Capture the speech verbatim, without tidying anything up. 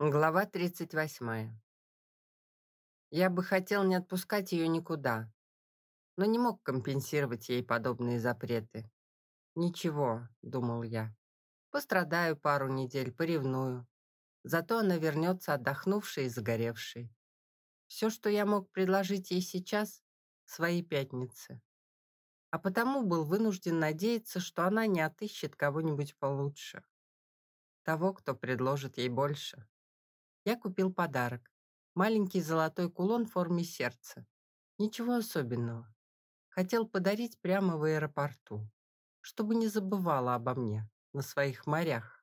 Глава тридцать восьмая. Я бы хотел не отпускать ее никуда, но не мог компенсировать ей подобные запреты. «Ничего», — думал я, — «пострадаю пару недель, поревную. Зато она вернется отдохнувшей и загоревшей. Все, что я мог предложить ей сейчас — свои пятницы. А потому был вынужден надеяться, что она не отыщет кого-нибудь получше. Того, кто предложит ей больше. Я купил подарок. Маленький золотой кулон в форме сердца. Ничего особенного. Хотел подарить прямо в аэропорту, чтобы не забывала обо мне на своих морях.